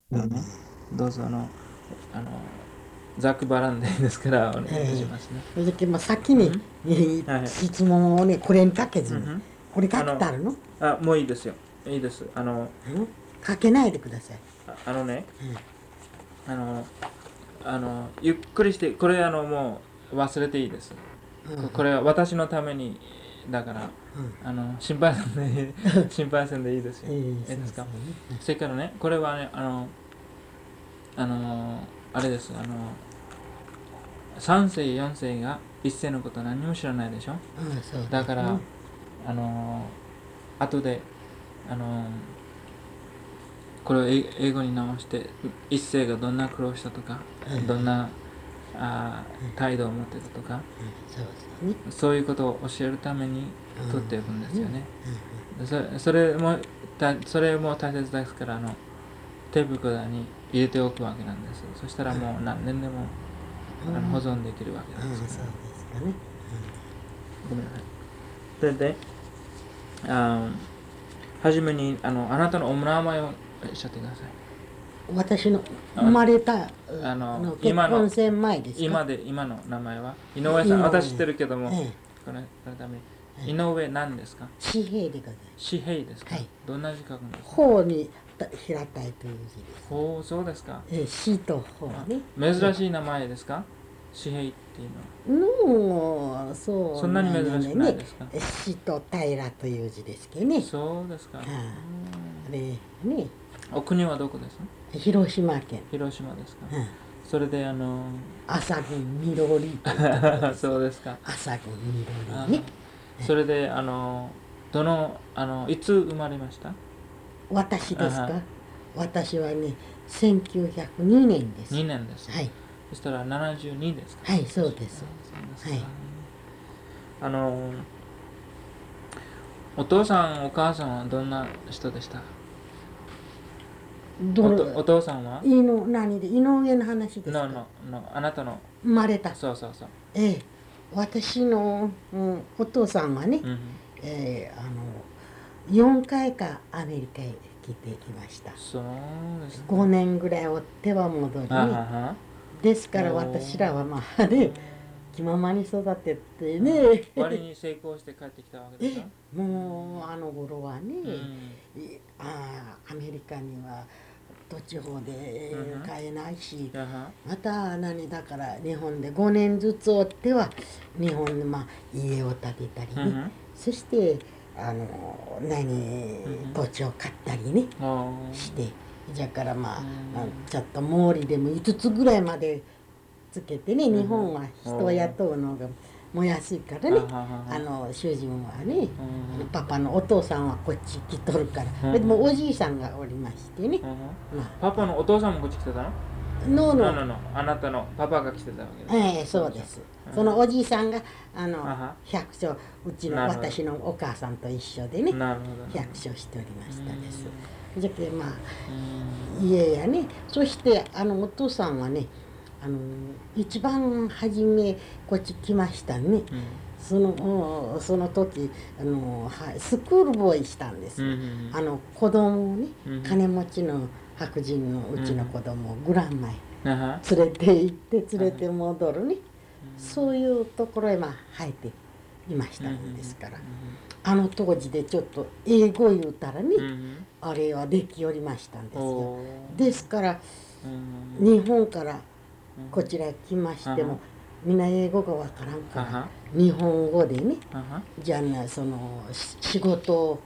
ね、どうぞあのざっくばらんでいいですからお願いしますね。 それで先に、 はい。 質問をね、これにかけずに、これかけてあるの？ もういいですよ。いいです。 かけないでください。 あのね、あの、ゆっくりして、これもう忘れていいです。これは私のために、だから、心配せんでいい、心配せんでいいですよ。いいですか。それからね、これはね、あれです。3世、4世が1世のこと何も知らないでしょ。だから、後で、あのこれを英語に直して、一世がどんな苦労したとか、どんな態度を持ってたとか、そういうことを教えるために取っておくんですよね。それも大切ですから、手袋に入れておくわけなんです。そしたらもう何年でも保存できるわけなんですから。ごめんなさい。それで、はじめにあなたのお名前をおっしゃってください。 私の生まれた結今の婚戦前ですか？ 今の名前は井上さん。私知ってるけども、このために井上何ですか？ 紙幣でございます。 紙幣ですか？どんな字書くんですか？ 方に平たいという字です。 ほう、そうですか。 死と方ね。 珍しい名前ですか？紙幣っていうのはそんなに珍しくないですか？ 死と平という字ですけどね。 そうですか。 あれね、 お国はどこですか？ 広島県。 広島ですか。それで朝郡緑そうですか。 朝郡緑ね。 それでいつ生まれました？ 私ですか？私はね、1902年です。 2年です。 はい。 そしたら72ですか？ はい、そうです。はい。 お父さんお母さんはどんな人でした？お父さんは何で井上の話ですか？ あなたの生まれた。 そうそうそう。 私の、お父さんはね、4回かアメリカへ来てきました。 そうですね。 5年ぐらいおっては戻りね。ですから私らはまあね、気ままに育ててね。 割に成功して帰ってきたわけでしょ。 もうあの頃はね、アメリカには土地方で買えないし、まただから日本で5年ずつおっては日本の家を建てたりね、そして土地を買ったりねして、じゃからちょっと毛利でも5つぐらいまでつけてね、日本は人を雇うのがも安いからね、主人はね、パパのお父さんはこっち来とるから、でもおじいさんがおりましてね、 パパのお父さんもこっち来てたの？あなたのパパが来てたわけです。 そうです。そのおじいさんが百姓、私のお母さんと一緒でね、百姓しておりましたです。じゃけ家やね、そしてお父さんはね、一番初めこっち来ましたね。その時スクールボーイしたんです。子供をね、金持ちの白人のうちの子供をグランマへ連れて行って連れて戻るね、そういうところへ入っていましたんですから、当時でちょっと英語言うたらね、あれはできおりましたんですよ。ですから日本からこちらへ来ましても、みんな英語がわからんから日本語でね、じゃあその仕事を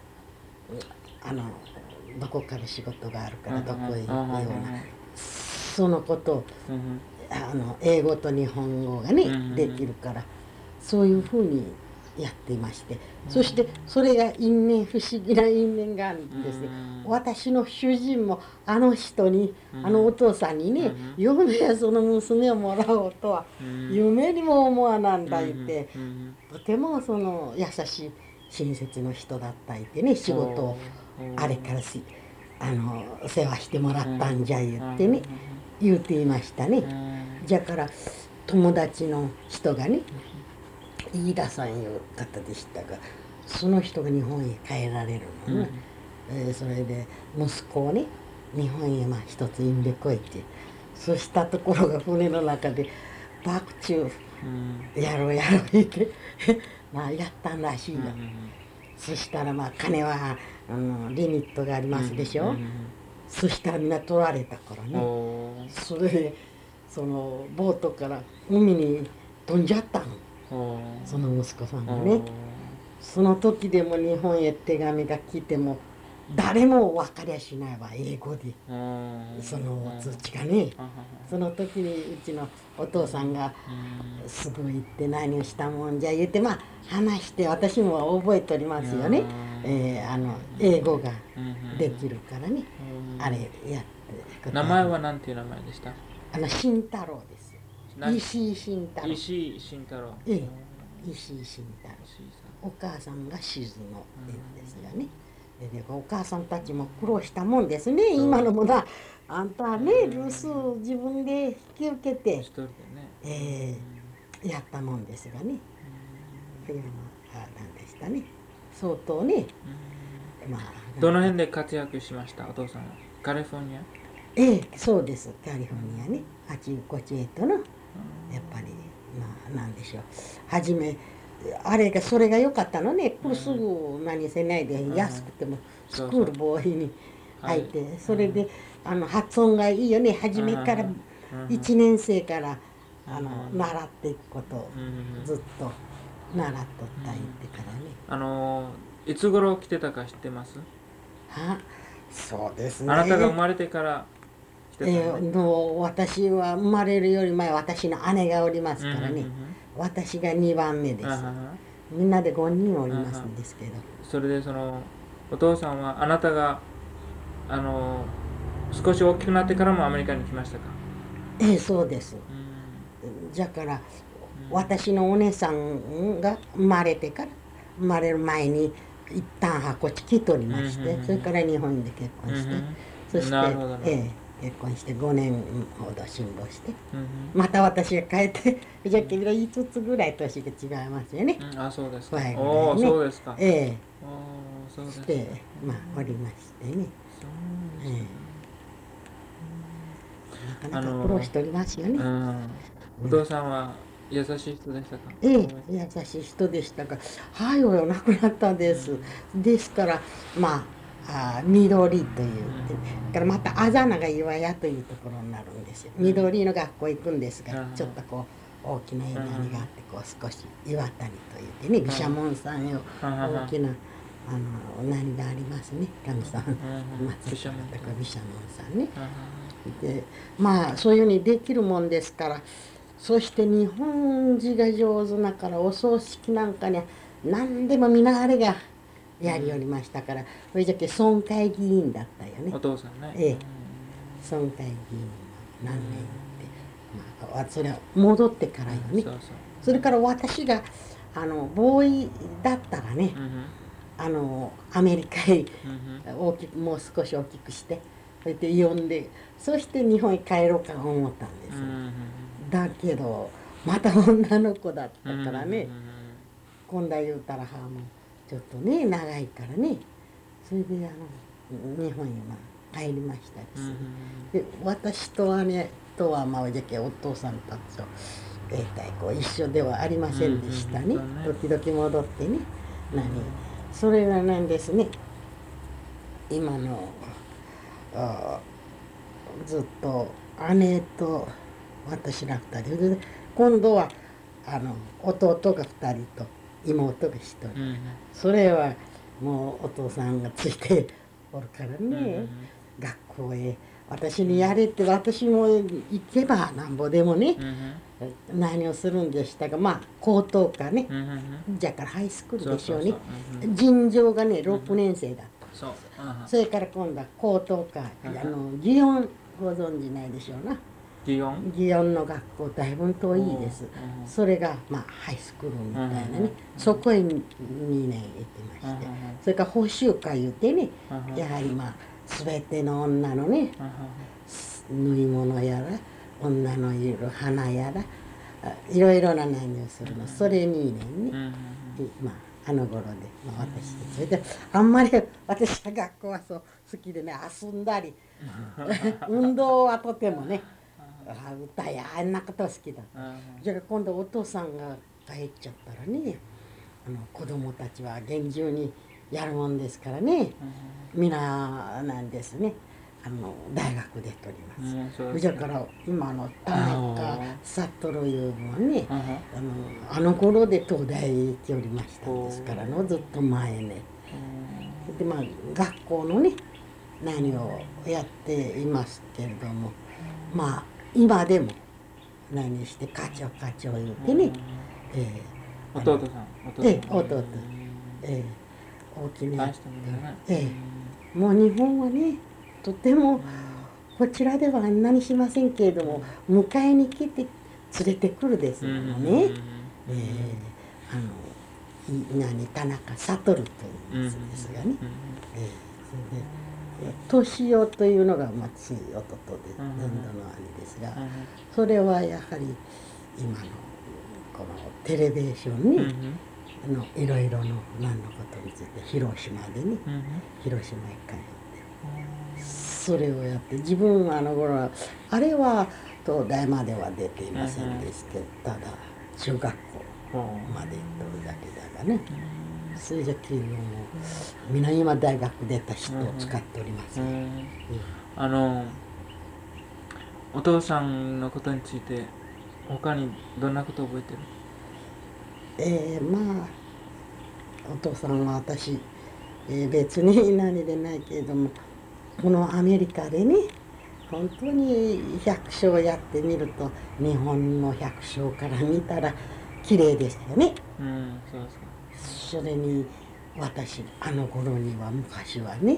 どこから仕事があるからどこへ行くような、そのことを英語と日本語がねできるから、そういうふうにやっていまして、そしてそれが因縁、不思議な因縁があるんですね。私の主人もあの人に、お父さんにね、嫁やその娘をもらおうとは夢にも思わなんだ言って、とてもその優しい親切の人だったいてね、仕事をあれから世話してもらったんじゃ言ってね、言うていましたね。じゃから友達の人がね、飯田さんいう方でしたが、その人が日本へ帰られるのね、それで息子をね日本へ一つ産んでこいって、そうしたところが船の中で爆中やろう言ってやったんらしいよ。そしたら金はリミットがありますでしょ。そしたらみんな取られたからね。それでそのボートから海に飛んじゃったの、その息子さんがね。その時でも日本へ手紙が来ても誰も分かりゃしないわ、英語でその通知がね。その時にうちのお父さんがすぐ行って何をしたもんじゃ言って話して、私も覚えておりますよね。英語ができるからね、あれやって。 名前は何ていう名前でした？ 慎太郎です。石井慎太郎。 石井慎太郎。 石井慎太郎。お母さんが静野って言うんですよね。でお母さんたちも苦労したもんですね。今のもあんたはね、留守自分で引き受けてやったもんですがね。何でしたね、相当ね。 どの辺で活躍しました、お父さんは？カリフォルニア？ そうです、カリフォルニアね。あちこちへとのやっぱりなんでしょう、初めそれが良かったのね。すぐ何せないで安くてもスクールボーイに入って、それで発音がいいよね。初めから1年生から習っていくことをずっと習っとった言ってからね。 いつ頃来てたか知ってます？ そうですね。 あなたが生まれてから来てたの？ 私は生まれるより前、私の姉がおりますからね。私が2番目です。みんなで5人おりますんですけど。 それでお父さんはあなたが少し大きくなってからもアメリカに来ましたか？ そうです。だから私のお姉さんが生まれる前に一旦こっち来とりまして、それから日本で結婚して、そして結婚して5年ほど辛抱して、また私が帰ってじゃあ5つぐらい年が違いますよね。 そうですか。 そうですか。 そうですか。 しておりましてね。なかなか苦労しておりますよね。 お父さんは優しい人でしたか？ 優しい人でしたが、亡くなったんです。ですから緑というからまたあざなが岩屋というところになるんですよ。緑の学校行くんですが、ちょっと大きな稲荷があって少し岩谷といってね、毘沙門さんよ、大きな何がありますね、神様松下とか毘沙門さんね。でそういうふうにできるもんですから、そして日本字が上手だからお葬式なんかには何でも皆あれがやりよりましたから、それじゃけ村会議員だったよね。 お父さんね。 村会議員何年って、それは戻ってからよね。それから私がボーイだったらね、アメリカへもう少し大きくして、それで呼んで、そして日本へ帰ろうか思ったんです。だけどまた女の子だったからね、今度は言うたらもうちょっとね長いからね、それで日本へ帰りましたですね。で私と姉とはじゃけお父さんたちと一緒ではありませんでしたね。時々戻ってね、それがなんですね、今のずっと姉と私ら2人で、今度は弟が2人と妹が1人、それはもうお父さんがついておるからね、学校へ私にやれって、私も行けばなんぼでもね、何をするんでしたが、高等科ね、じゃからハイスクールでしょうね。尋常がね6年生だった。それから今度は高等科、祇園ご存じないでしょうな。祇園の学校だいぶ遠いです。それがハイスクールみたいなね、そこへ2年行ってまして、それから補習会言うてね、やはり全ての女のね、縫い物やら女のいる花やらいろいろな何をするの、それ2年ね、あの頃で、私それであんまり私は学校はそう好きでね、遊んだり運動はとてもね、歌やあんなこと好きだ。じゃあ今度お父さんが帰っちゃったらね、子供たちは厳重にやるもんですからね、皆なんですね。大学で取ります。だから今の田中悟いうのはね、あの頃で東大行っておりましたんですからの、ずっと前ね。でまあ学校のね何をやっていますけれども、まあ今でも何して課長言ってね、 弟さん、 弟、大きな、もう日本はねとてもこちらでは何しませんけれども、迎えに来て連れてくるですものね。田中悟と言いますですがね。敏夫というのがつい弟で年度の兄ですが、それはやはり今のこのテレビションにいろいろの何のことについて広島でね、広島へ帰ってそれをやって、自分は頃はあれは東大までは出ていませんでしたけど、ただ中学校まで行っとるだけだがね。それじゃ企業も皆今大学出た人を使っております、 お父さんのことについて他にどんなことを覚えてる？ まあお父さんは私、別に何でないけれども、このアメリカでね本当に百姓やってみると日本の百姓から見たら綺麗でしたよね。 そうですか。 それに私頃には昔はね、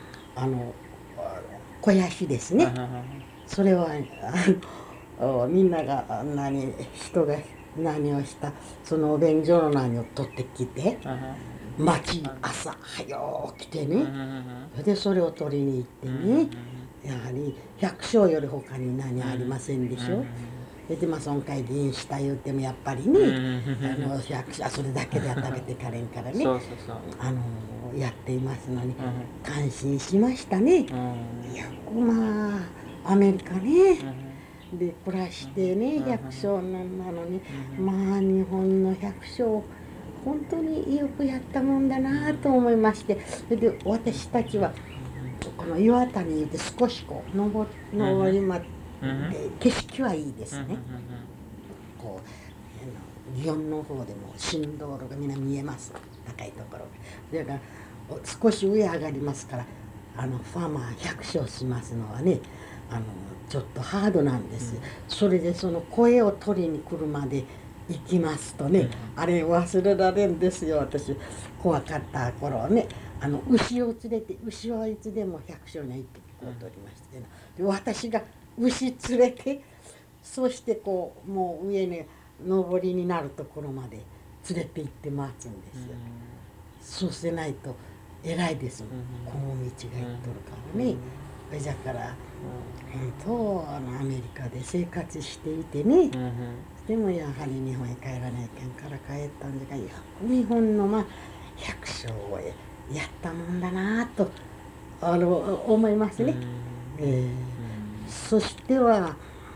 肥やしですね。それはみんなが人が何をしたそのお便所の何を取ってきて、朝早起きてね、でそれを取りに行ってね、やはり百姓より他に何ありませんでしょ。でまあ損壊議員した言うてもやっぱりね、それだけでは食べてかれんからね、やっていますのに感心しましたね。まあアメリカね、で暮らしてね百姓なのに、まあ日本の百姓本当によくやったもんだなと思いまして、で私たちはこの岩谷にいて少しこう登りま景色はいいですね。こう祇園の方でも新道路がみんな見えます、高いところだから少し上上がりますから、ファーマー百姓しますのはねちょっとハードなんです。それでその声を取りに来るまで行きますとね、あれ忘れられんですよ。私怖かった頃はね、牛を連れて、牛はいつでも百姓には行ってこうとおりましてね、で私が牛連れて、そしてこうもう上に上りになるところまで連れて行って待つんですよ。そうせないと偉いです、この道が行っとるからね。だから本当アメリカで生活していてね、でもやはり日本へ帰らないけんから帰ったんだが、日本の百姓をやったもんだなと思いますね。そしては、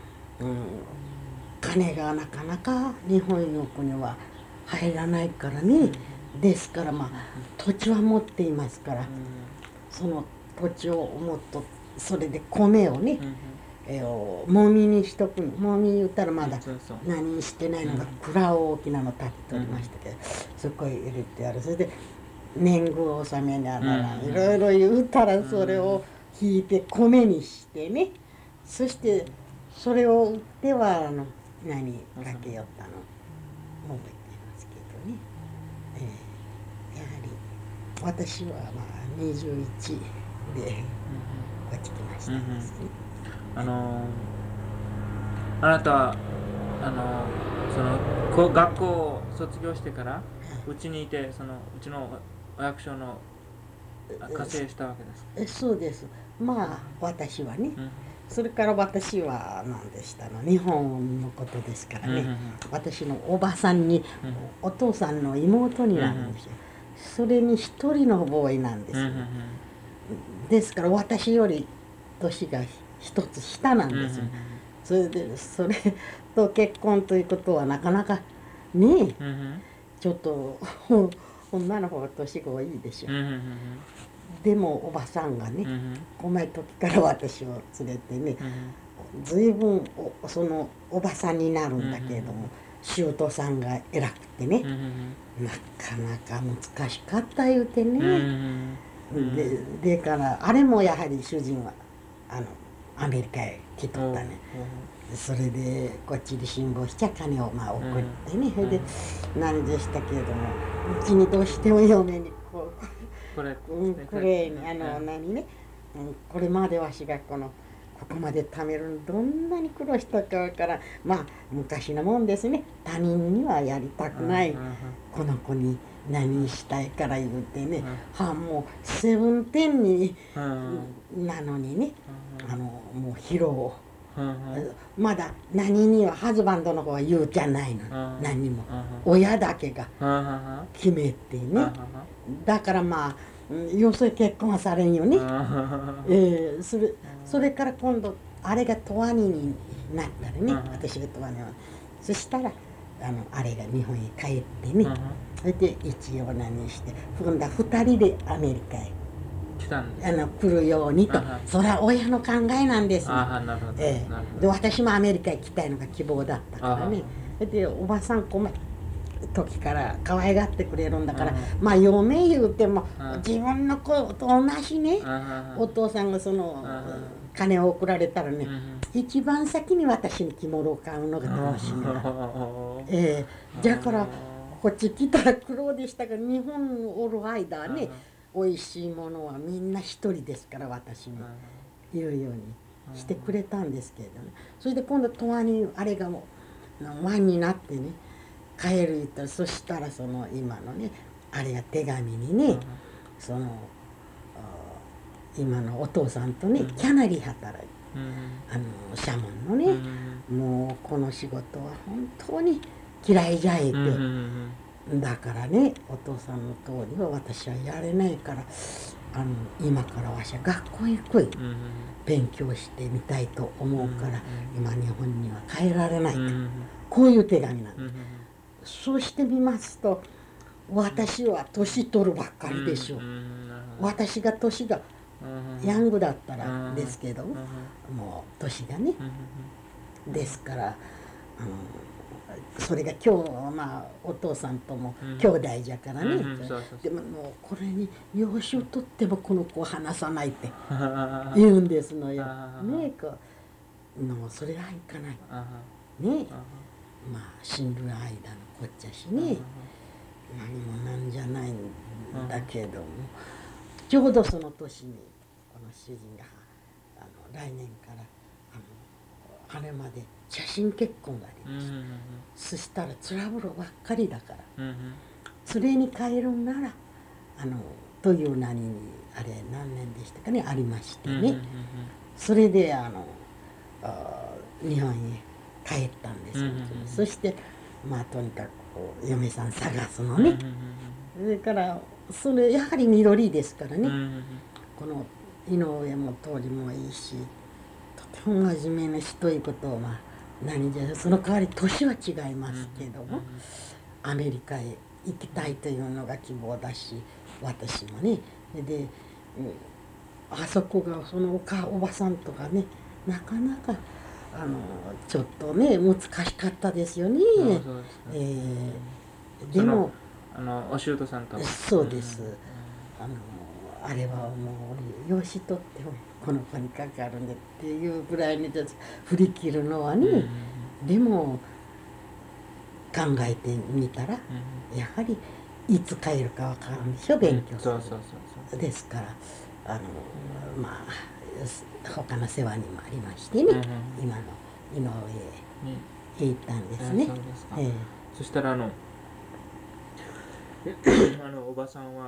金がなかなか日本の国は入らないからね、ですから土地は持っていますから、その土地をもっとそれで米をね、もみにしとくの。もみ言ったらまだ何してないのが蔵を大きなの建てておりましたけど、そこへ入れてある。それで年貢を納めながらいろいろ言うたら、それを引いて米にしてね、そしてそれを売っては何かけよったの覚えていますけどね。やはり私は21で落ちてましたですね。 あなたはその学校を卒業してからうちにいて、うちのお役所の活躍したわけですか？ そうです。私はね、それから私は何でしたの、日本のことですからね、私のおばさんに、お父さんの妹になるんですよ。それに一人のボーイなんですよ。ですから私より年が一つ下なんですよ。それでそれと結婚ということはなかなかねえ、ちょっと女の方が年が多いでしょ。でもおばさんがね、細い時から私を連れてね、随分そのおばさんになるんだけれども、舅さんが偉くてね、なかなか難しかった言うてね、でからあれもやはり主人はアメリカへ来とったね。それでこっちで辛抱しちゃ金を送ってね、それで何でしたけれども、うちにどうしても嫁にこれに何ね、これまでわしがここまで貯めるのどんなに苦労したかからまあ昔のもんですね。他人にはやりたくない、この子に何したいから言うてね、もうセブンテンになのにね、もう疲労まだ何にはハズバンドの方は言うじゃないの、何にも親だけが決めてね、だからまあ要するに結婚はされんよね。それから今度あれが十和になったらね、私が十和にはそしたらあれが日本へ帰ってね、それで一応何して今度は2人でアメリカへ来るようにと、それは親の考えなんですね。で私もアメリカへ来たいのが希望だったからね。でおばさん時から可愛がってくれるんだから、まあ嫁言うても自分の子と同じね、お父さんがその金を送られたらね、一番先に私に着物を買うのが楽しみなの。だからこっち来たら苦労でしたが、日本におる間はね、おいしいものはみんな一人ですから私に言うようにしてくれたんですけれどね。それで今度十和にあれがもうワンになってね帰る言ったら、そしたらその今のねあれが手紙にね、その今のお父さんとねキャナリー働いて、シャモンのね、もうこの仕事は本当に嫌いじゃいて、だからねお父さんの通りは私はやれないから、今からわしは学校へ行くい、勉強してみたいと思うから、今日本には帰られないと、こういう手紙なんです。そうしてみますと私は年取るばっかりでしょう。私が年がヤングだったらですけども、もう年がね、ですからそれが今日まあお父さんとも兄弟じゃからね、でももうこれに養子を取ってもこの子を離さないって言うんですのよ。ねえもうそれはいかないねえ、まあ死ぬ間のこっちゃしね、何もなんじゃないんだけども、ちょうどその年にこの主人が来年から羽まで写真結婚がありました。そしたらつらぶろばっかりだから、連れに帰るんならという何にあれ何年でしたかねありましてね、それで日本へ帰ったんですよ。そしてまあとにかく嫁さん探すのね、それからそれやはり緑ですからね、この井上も通りもいいし、とても真面目な人ということをまあ何じゃその代わり年は違いますけども、アメリカへ行きたいというのが希望だし、私もねで、あそこがそのおばさんとかねなかなかちょっとね難しかったですよね。でもお舅さんとそうです、あれはもう養子とってもこの子にかかるんでっていうぐらいに振り切るのはね、でも考えてみたら、やはりいつ帰るかわからんでしょ、勉強する。ですからまあ他の世話にもありましてね、今の井上へ行ったんですね。 そしたらおばさんは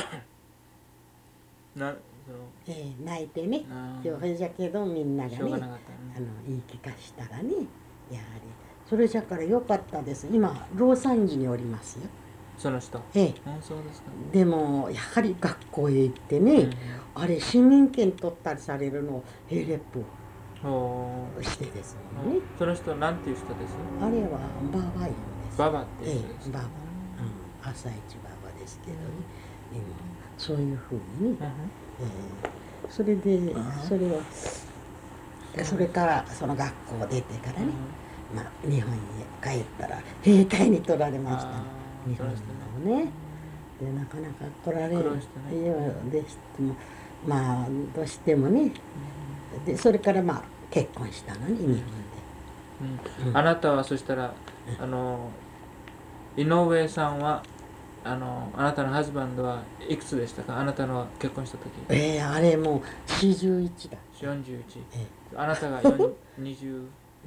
泣いてね、それじゃけどみんながね言い聞かしたらね、やはりそれじゃからよかったです。今ローサンジにおりますよ。 その人。 そうですか。でもやはり学校へ行ってね、あれ市民権取ったりされるのをヘレップしてですもんね。 その人なんていう人です？ あれはババインです。 ババっていう人です。 ババ、朝一ババですけどね。そういうふうにね。それでそれからその学校出てからね、日本に帰ったら兵隊に取られました、日本のね。でなかなか来られないようでしても、どうしてもね。でそれから結婚したのに日本で。 あなたはそしたら井上さんはあなたのハズバンドはいくつでしたか？あなたの結婚した時。 あれもう41だ。 41。あなたが21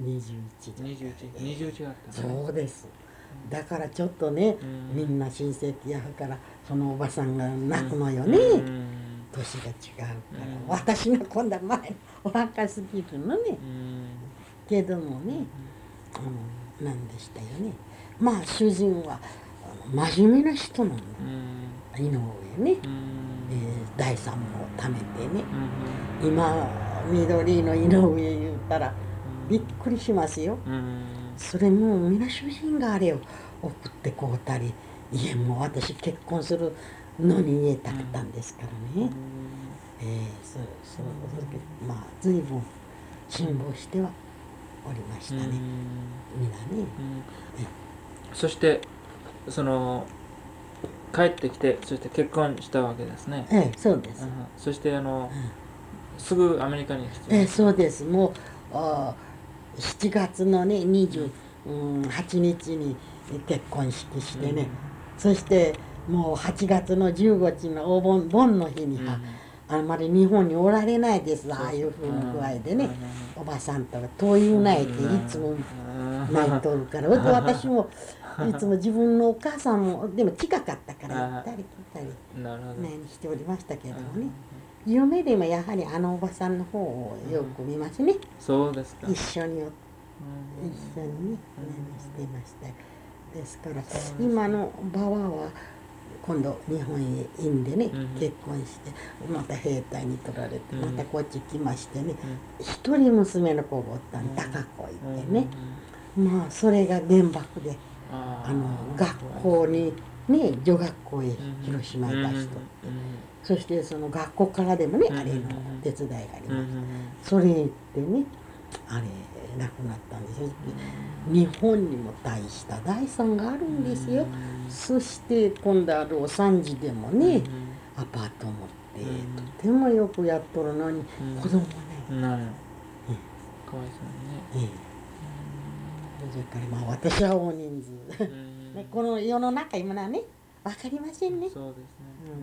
だった。 そうです。だからちょっとね、みんな親戚やからそのおばさんが泣くのよね。年が違うから、私が今度は前お若すぎるのね。けどもね、なんでしたよね。主人は真面目な人なの。井上ね、財産も貯めてね。今緑の井上言うたらびっくりしますよ。それも皆主人があれを送ってこうたり、家も私結婚するのに家建てたんですからね。随分辛抱してはおりましたね、皆ね。 そして帰ってきて、そして結婚したわけですね。 そうです。 そしてすぐアメリカに来て。 そうです。もう7月のね28日に結婚式してね、そしてもう8月の15日のお盆の日にあんまり日本におられないです。ああいうふうな具合でね、おばさんとか灯油ないっていつも泣いとるから、私もいつも自分のお母さんもでも近かったから行ったり来たり何しておりましたけどもね。夢でもやはりあのおばさんの方をよく見ますね。 そうですか。 一緒にね何してました。ですから今のババは今度日本へいんでね、結婚してまた兵隊に取られてまたこっち来ましてね、一人娘の子がおったん高子いてね、それが原爆で学校にね女学校へ広島へ出しとって、そしてその学校からでもねあれの手伝いがありました。それ行ってねあれ亡くなったんですよ。日本にも大した財産があるんですよ。そして今度ロサンゼルスでもねアパートを持ってとてもよくやっとるのに子供ね。 かわいそうにね。 それから私は大人数この世の中今ね分かりませんね。 そうですね。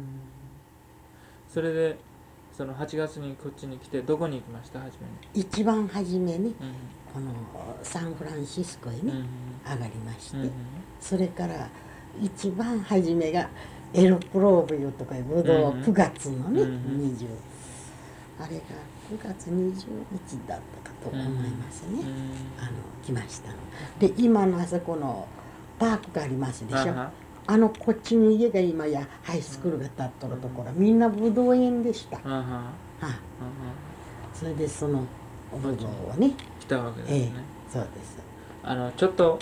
それでその8月にこっちに来てどこに行きました？初めに一番初めにこのサンフランシスコへね上がりまして、それから一番初めがエロプローブいうとかいうぶどう9月のね20あれが9月20日だったかと思いますね。来ましたので、今のあそこのパークがありますでしょ。こっちに家が今やハイスクールが建っとるところみんなぶどう園でした。それでそのぶどうをね来たわけですね。 そうです。 ちょっと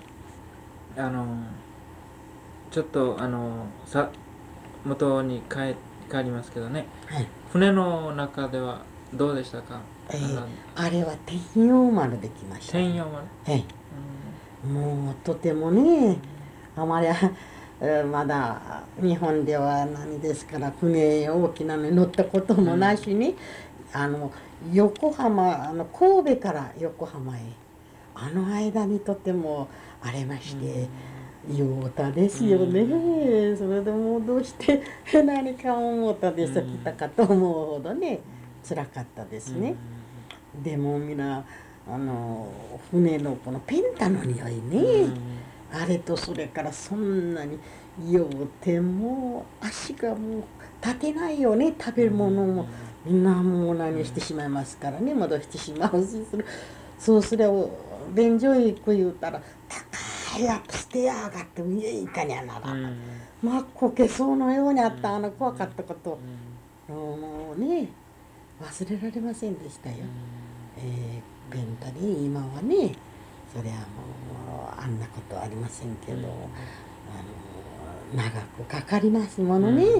元に帰りますけどね、船の中ではどうでしたか？ あれは天陽丸で来ました。 天陽丸。 もうとてもねあまりまだ日本では何ですから船大きなのに乗ったこともなしに、横浜神戸から横浜へ間にとても荒れまして、陽太ですよね。それでもうどうして何か思ったでさ来たかと思うほどね辛かったですね。でもみんな船のこのペンタの匂いね、あれとそれからそんなに酔ってもう足がもう立てないよね。食べるものもみんなもう何してしまいますからね、戻してしまうしそうすれば便所へ行く言うたら高早く捨てやがって家いかにゃならん、まあこけそうのようにあった怖かったこと、もうね忘れられませんでしたよ。ペンタに今はねそりゃもうあんなことありませんけど、長くかかりますものね、船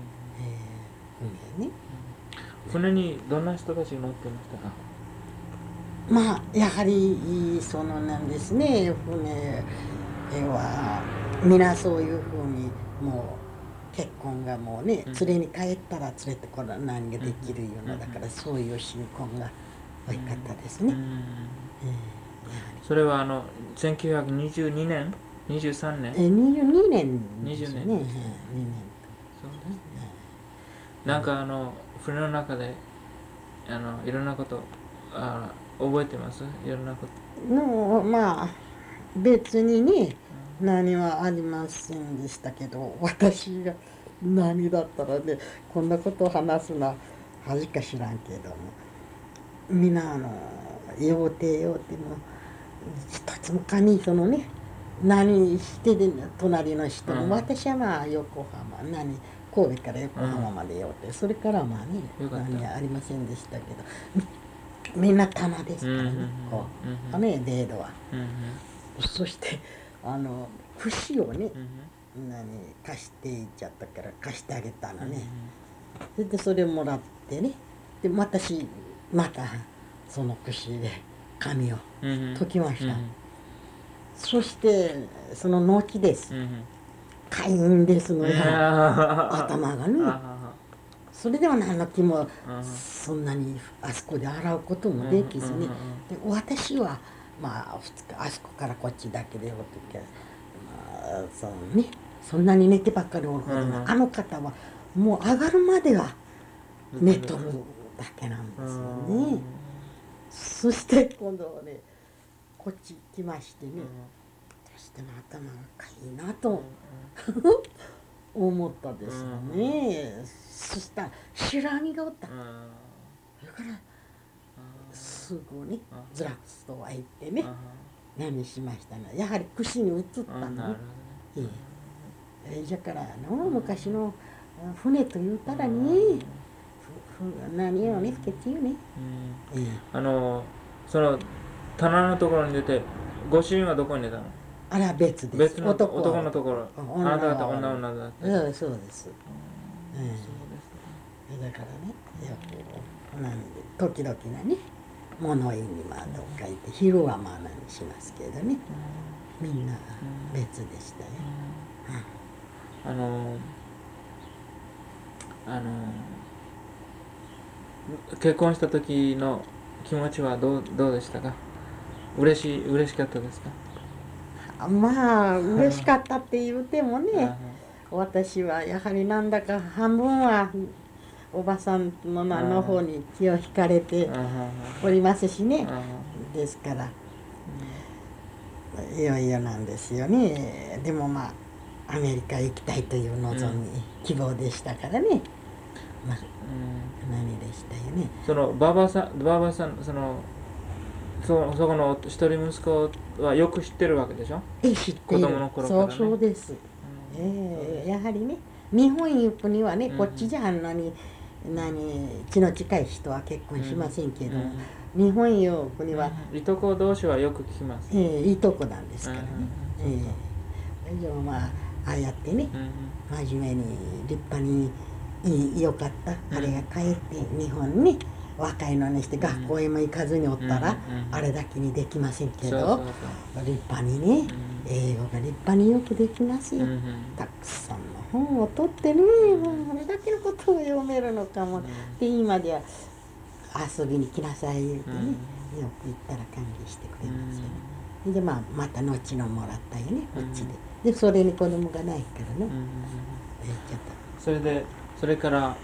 ね。 船にどんな人たち乗ってましたか？ まあやはりそのなんですね、船は皆そういうふうにもう結婚がもうね、連れに帰ったら連れてこら何ができるような、だからそういう新婚が多かったですね。 それは1922年23年 22年ですね。2年。そうですね。 なんか船の中でいろんなこと覚えてます？いろんなことのまあ別にね何はありませんでしたけど、私が何だったらねこんなことを話すのは恥か知らんけども、みんな用邸の一つもかにそのね何してで隣の人も、私はまあ横浜神戸から横浜まで用邸、それからまあね何ありませんでしたけど、みんな玉ですからね、こうねデードは。そして串をね貸していっちゃったから貸してあげたのね。それでそれをもらってね、で私またその串で紙を解きました。そしてその後です。かゆいんですのよ頭がね。それでは何の気もそんなにあそこで洗うこともできずね。で私はまあ2日あそこからこっちだけでおるときは、まあそんなに寝てばっかりおるほどな、あの方はもう上がるまでは寝とるだけなんですよね。そして今度はねこっち来ましてね、どうしても頭がかいいなと思ったですよね。そしたら白髪がおった。それからすぐにズラッとは行ってね、何しましたの、やはり串に移ったのね。だから昔の船と言うたらね、何をね不潔よね。 その棚のところに出て、ご主人はどこに出たの？ あれは別です。 別の男のところ。あなた方女だって。 そうです。だからね、時々なね物言いにまあどっか行って、昼はまあ何しますけどね、みんな別でしたよ。 結婚した時の気持ちはどうでしたか？嬉しかったですか？ まあ嬉しかったって言うてもね、私はやはりなんだか半分はおばさんの方に気を引かれておりますしね。ですからいよいよなんですよね。でもまあアメリカ行きたいという望み、希望でしたからね。まあ何でしたよね。 そのババさんそこの一人息子はよく知ってるわけでしょ？ 知っている。子供の頃からね。そうです。やはりね日本行くにはね、こっちじゃあんなに血の近い人は結婚しませんけど、日本行くには、 いとこ同士はよく聞きます。 いとこなんですからね。でもまあああやってね、真面目に立派によかった、あれが帰って日本に若いのにして学校へも行かずにおったら、あれだけにできませんけど、立派にね、英語が立派によくできますよ。たくさんの本を取ってね、あれだけのことを読めるのかも。で今では遊びに来なさい言うてね、よく行ったら歓迎してくれますよね。でまあまた後のもらったよね、こっちで。でそれに子供がないからね。 それから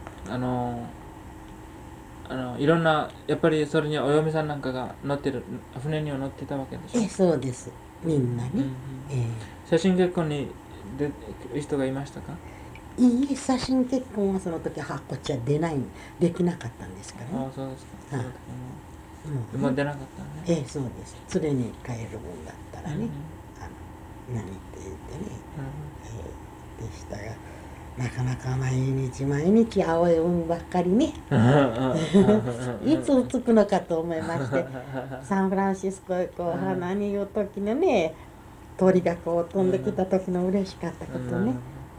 いろんなやっぱりそれにはお嫁さんなんかが船には乗ってたわけでしょ？ そうです。みんなね。 写真結婚に出る人がいましたか？ いい写真結婚はその時こっちはできなかったんですからね。 そうですか。もう出なかったね。 そうです。連れに帰る分だったらね。 何って言ってね、でしたが、なかなか毎日青い海ばっかりねいつ着くのかと思いまして、サンフランシスコへこう花に行く時のね、鳥がこう飛んできた時の嬉しかったことね。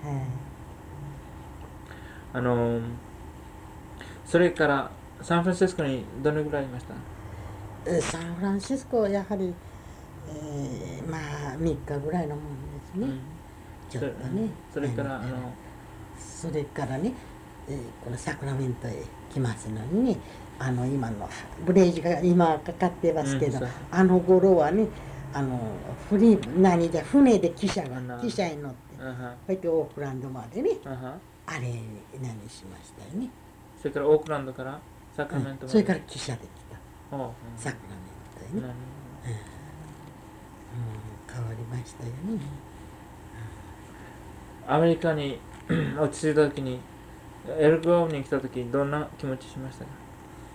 それからサンフランシスコにどのぐらいいました？ サンフランシスコはやはり、まあ3日ぐらいのもんですね、ちょっとね。 それからね、このサクラメントへ来ますのにね、今のブレージが今かかってますけど、あの頃はね、船で汽車に乗って、それでオークランドまでね、あれ何しましたよね。 それからオークランドからサクラメントまで、 それから汽車で来た、サクラメントへね、変わりましたよね。 アメリカに落ち着いた時に、エルゴーに来た時どんな気持ちしましたか？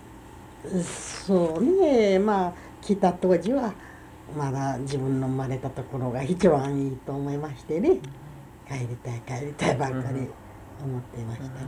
そうね、まあ来た当時はまだ自分の生まれたところが一番いいと思いましてね、帰りたいばっかり思っていましたね。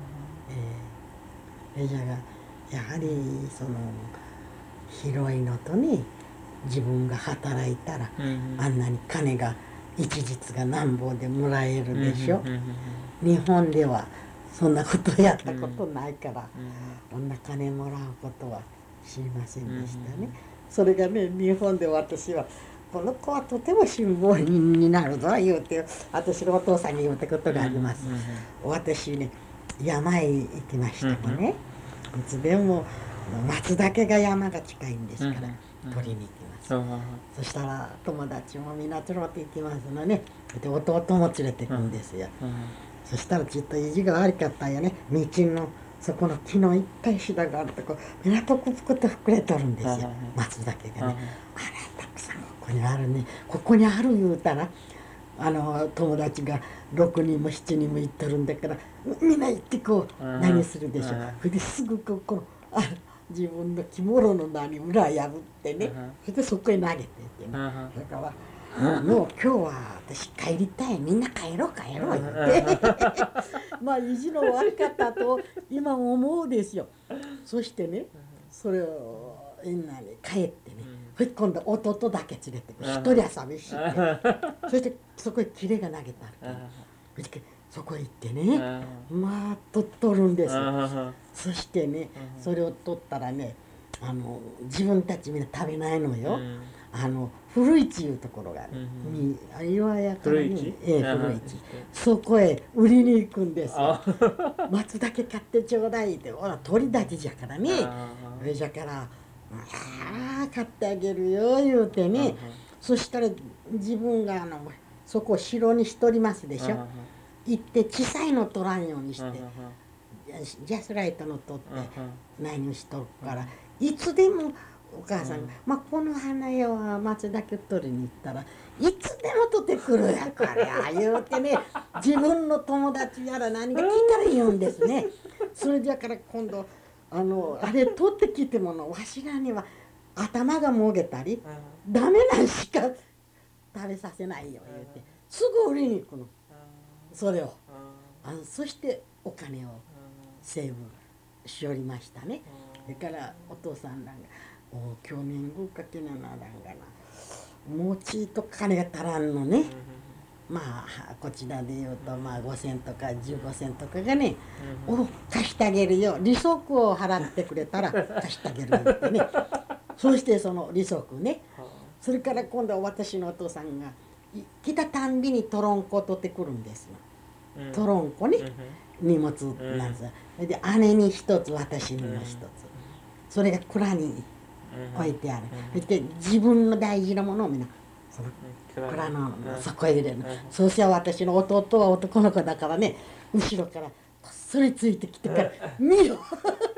じゃがやはりその広いのとね、自分が働いたら、あんなに金が一日が何本でもらえるでしょ。日本ではそんなことやったことないから、こんな金もらうことは知りませんでしたね。それがね、日本で私はこの子はとても辛抱人になるぞ言うて、私のお父さんに言うたことがあります。私ね、山へ行きましてもね、いつでも松茸が山が近いんですから取りに行きます。そしたら友達もみんな連れて行きますのね。で弟も連れて行くんですよ。そしたらちょっと意地が悪かったよね。道のそこの木のいっぱい枝があるとこみんなぷくぷくと膨れとるんですよ、松茸がね。あれたくさんここにあるね、ここにある言うたら、友達が6人も7人も行っとるんだから、みんな行ってこう何するでしょ。それですぐこの自分の着物の何裏破ってね、それでそこへ投げていってね。だからもう今日は私帰りたい、みんな帰ろう言ってまあ意地の悪かったと今思うですよ。そしてね、それを帰ってね、そして今度弟だけ連れてくる、一人は寂しいそしてそこへキレが投げたそこへ行ってね、まあ取るんですよ。そしてね、それを取ったらね、自分たちみんな食べないのよ。古市いうところがある、岩屋からね、古市、そこへ売りに行くんですよ。松茸買ってちょうだいって、ほら鳥だけじゃからね、それじゃから買ってあげるよ言うてね。そしたら自分がそこを城にしとりますでしょ。行って小さいの取らんようにして、ジャスライトの取って何をしとるから、いつでもお母さんが「まあこの花よは松茸取りに行ったらいつでも取ってくるやから」言うてね、自分の友達やら何が聞いたら言うんですね。それだから今度あれ取ってきてものわしらには頭がもげたりダメなんしか食べさせないよ言うてすぐ売りに行くの。それをそしてお金をセーブしおりましたね。だからお父さんらが「おお今日年貢かけなならんがな、もうちいと金が足らんのね」まあこちらで言うとまあ5銭とか15銭とかがね「お貸してあげるよ、利息を払ってくれたら貸してあげるよ」ってね。そうしてその利息ね、それから今度は私のお父さんが来たたんびにトロンコを取ってくるんですよ。トロンコね、荷物なんですよ。で姉に一つ私にも一つ、それが蔵に置いてある。で自分の大事なものをみんなその蔵の底へ入れる。そうしたら私の弟は男の子だからね、後ろからこっそりついてきてから「見ろ!」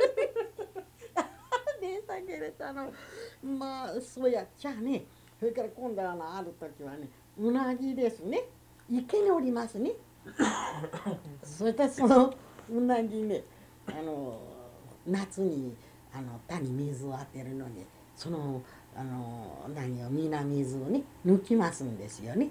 で下げれたの。まあそうやっちゃね。それから今度はある時はね、うなぎですね、池におりますね。それでそのうなぎね、夏に田に水を当てるのにその水をね抜きますんですよね。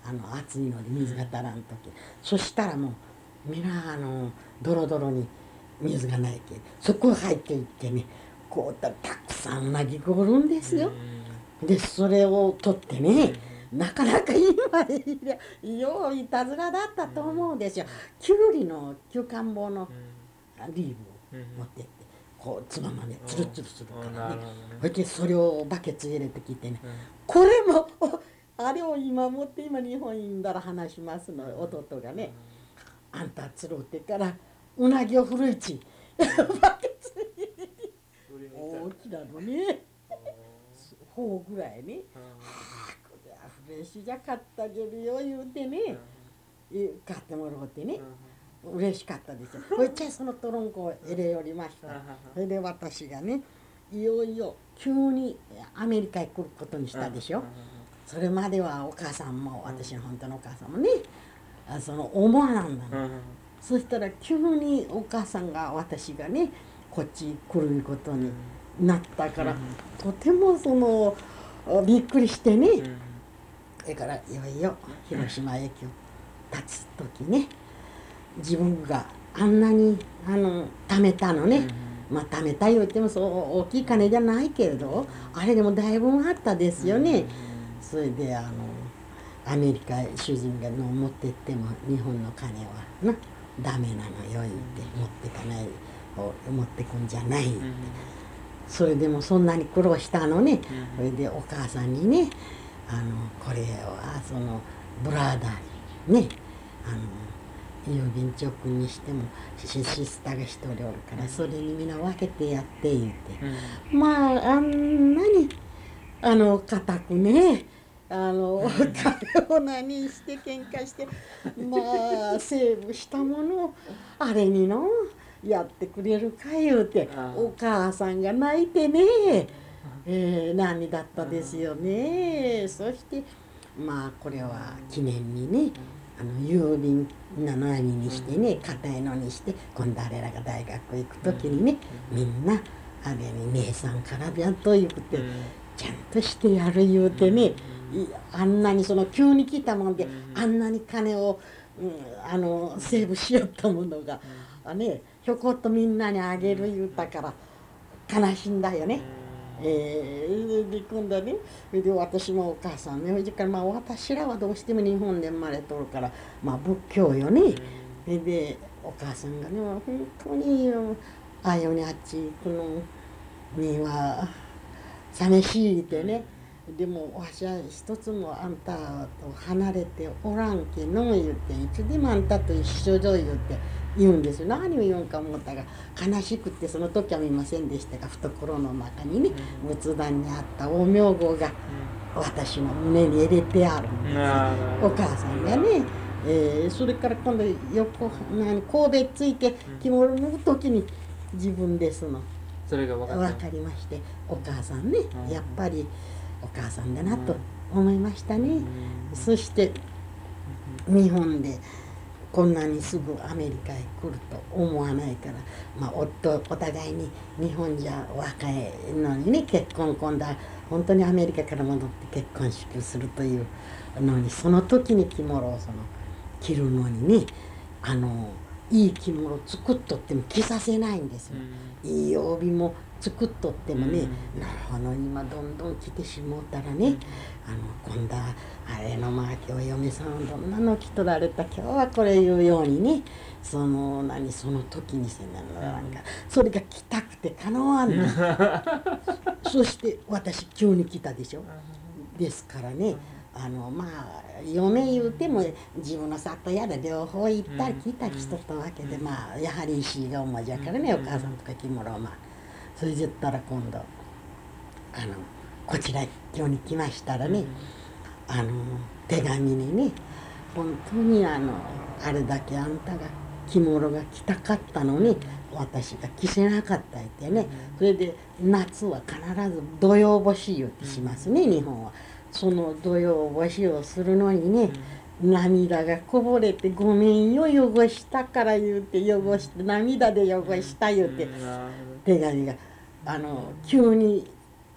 暑いので水が足らん時、そしたらもうみんなドロドロに水がないけそこ入っていってねこうたくさんうなぎがおるんですよ。でそれを取ってねなかなか今よういたずらだったと思うんですよ。きゅうりの休館棒のリーブを持ってってこうつままねツルツルするからね、それでそれをバケツ入れてきてね、これもあれを今持って今日本にいんだら話しますの弟がね、あんた釣ろうってからうなぎを振るいちバケツに入れて大きなのね頬ぐらいね、はあこれはフレッシュじゃ買ってあげるよ言うてね、買ってもらってね、嬉しかったですよ。それでそのトロンコを入れよりました。それで私がねいよいよ急にアメリカへ来ることにしたでしょ。それまではお母さんも私の本当のお母さんもね思わなんだの、そしたら急にお母さんが私がねこっち来ることになったから、とてもびっくりしてね、それからいよいよ広島駅を立つ時ね自分があんなに貯めたのね、まあ貯めた言ってもそう大きい金じゃないけれどあれでもだいぶあったですよね。それでアメリカへ主人が持ってっても日本の金はなダメなのよ言って持ってかない持ってくんじゃないって、それでもそんなに苦労したのね、それでお母さんにねこれはブラーダーにね郵便直にしてもシスターが一人おるからそれにみんな分けてやって言うて、まああんなに固くね金を何して喧嘩してまあセーブしたものをあれにのやってくれるか言うてお母さんが泣いてね、何だったですよね。そしてまあこれは記念にね郵便なのにしてね硬いのにして今度あれらが大学行く時にねみんなあれに姉さんからびゃんと言うてちゃんとしてやる言うてね、あんなに急に来たもんであんなに金を、セーブしよったものが、ねひょこっとみんなにあげる言うたから悲しいんだよね。で今度はねそれで私もお母さんねそれからまあ私らはどうしても日本で生まれとるからまあ仏教よね。でお母さんがね本当にああいうにあっち行くのには寂しいってね、でもわしは一つもあんたと離れておらんけの言っていつでもあんたと一緒ぞ言って言うんですよ。何を言うんか思ったが悲しくってその時は見ませんでしたが懐の中にね仏壇にあったお名号が私の胸に入れてあるんですよ、お母さんがね。それから今度神戸ついて着物脱ぐ時に自分ですのそれが分かりまして、お母さんねやっぱりお母さんだなと思いましたね。そして日本でこんなにすぐアメリカへ来ると思わないから、まあ、お互いに日本じゃ若いのにね今度は本当にアメリカから戻って結婚式をするというのにその時に着物を着るのにねいい着物を作っとっても着させないんですよ。いい帯も作っとってもね、なるほど今どんどん着てしもうたらね、今度はあれのまあ今日嫁さんどんなの着とられた今日はこれ言うようにねその時にせなのなんかそれが着たくてかなわんのそして私急に来たでしょ。ですからねまあ嫁言うても自分の里やで両方行ったり来たりしとったわけで、まあやはり石が重じゃからねお母さんとか着物をまあそれで言ったら今度こちら今日に来ましたらね手紙にね本当にあれだけあんたが着物が着たかったのに私が着せなかったってね、それで夏は必ず土用干し湯ってしますね日本は。その土用干しをするのにね、涙がこぼれてごめんよ汚したから言うて汚して涙で汚した言うて手紙が急に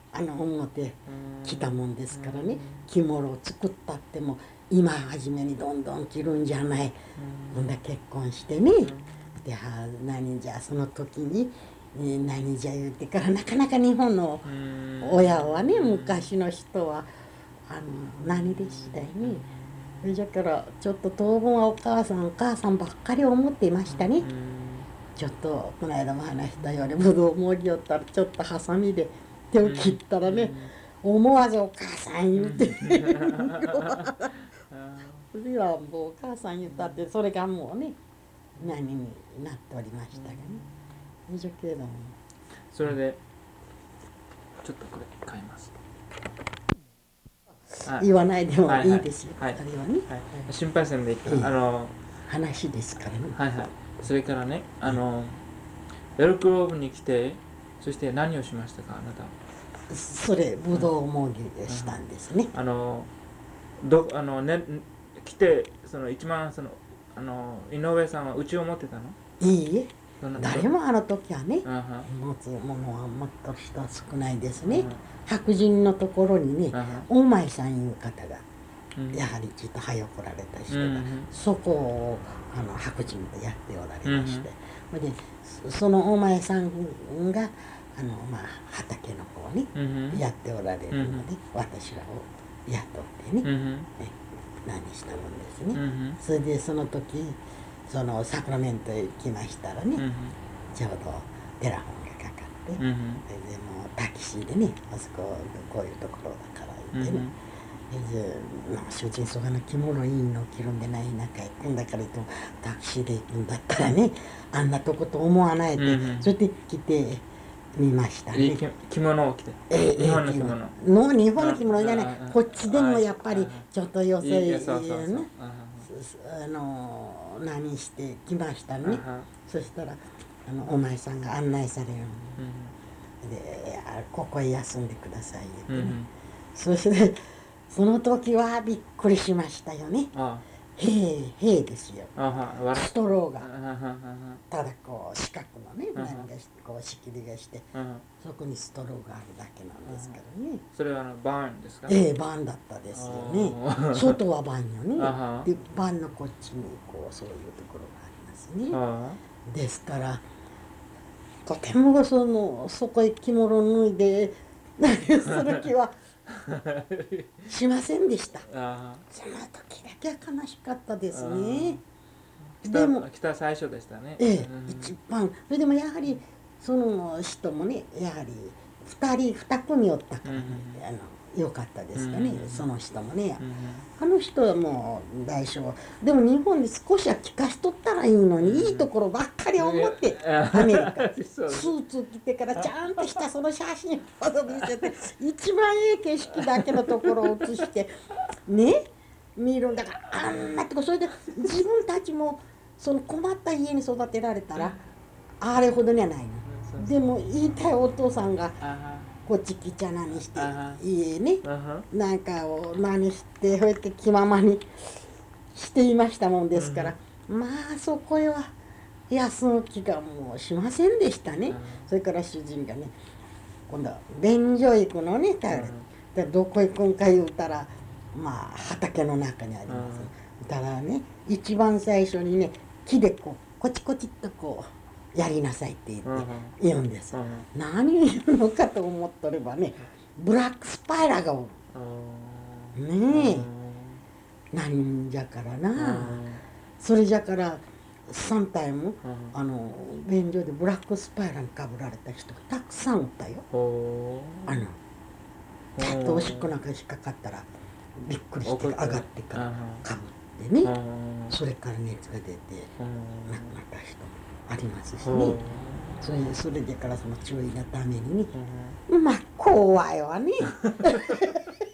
表来たもんですからね、着物を作ったっても今初めにどんどん着るんじゃない、ほんだ結婚してね、で何じゃその時に何じゃ言うてからなかなか日本の親はね、昔の人は何でしたよね。だからちょっと当分はお母さんばっかり思っていましたね。ちょっとこの間も話したようにぶどうもぎよったらちょっとハサミで手を切ったらね、思わずお母さん言うて次はもうお母さん言ったってそれがもうね何になっておりましたがね。じゃけどもそれでちょっとこれ買います。 言わないでもいいですよ。 はい、 あれはね、 心配せんでいいか、 話ですからね。 はいはい。それからね、ベルクローブに来て、そして何をしましたか、あなた。 それぶどうもぎしたんですね。 来て一番井上さんは家を持ってたの？ いいえ、誰もあの時はね、持つものはもっと人少ないですね。白人のところにね、大前さんいう方がやはりちょっと早く来られた人が、そこを白人でやっておられまして、でその大前さんが畑の方にやっておられるので、私らを雇ってね、何したもんですね。それでその時サクラメントへ行きましたらね、ちょうどテラフォンがかかって、でもうタキシーでね、あそここういうところだから言ってね、主人そがの着物いいの着るんでない中へ行くんだから言ってもタクシーで行くんだったらね、あんなとこと思わないで、それで来てみましたね。 着物を着て、日本の着物日本の着物じゃない、こっちでもやっぱりちょっとよそへ何してきましたね。そしたらお前さんが案内されるので、ここへ休んでください言ってね、そしてその時はびっくりしましたよね。兵ですよ。ストローがただこう四角のね、何がこう仕切りがして、そこにストローがあるだけなんですからね。 それはバーンですか？ バーンだったですよね。外はバーンよね。でバーンのこっちにこうそういうところがありますね。ですからとてもそこへ着物脱いで何をする気はしませんでした。その時だけは悲しかったですね。 でも来た最初でしたね。 一番それでもやはりその人もね、やはり2組おったからね、よかったですかね、その人もね。あの人はもう大将でも日本に少しは聞かしとったらいいのに、いいところばっかり思ってアメリカスーツ着てからちゃんとしたその写真を見せて一番いい景色だけのところを写してね見るんだから、あんなとこそれで自分たちもその困った家に育てられたらあれほどにはないの。でも言いたいお父さんがこっち来ちゃ何して家ねなんかを何してそうやって気ままにしていましたもんですから、まあそこへは休む気がもうしませんでしたね。それから主人がね今度は便所行くのね、でどこ行くんか言うたら畑の中にあります。だからね一番最初にね木でこうコチコチっとこうやりなさいって言うんです。何を言うのかと思っとればね、ブラックスパイラーがおる。ねえ。なんじゃからな。それじゃから3体も便所でブラックスパイラーにかぶられた人がたくさんおったよ。ちゃんとおしっこなんか引っかかったらびっくりして上がってからかぶってね。それから熱が出て亡くなった人もありますしね。それでからその注意のためにね、まあ怖いわね。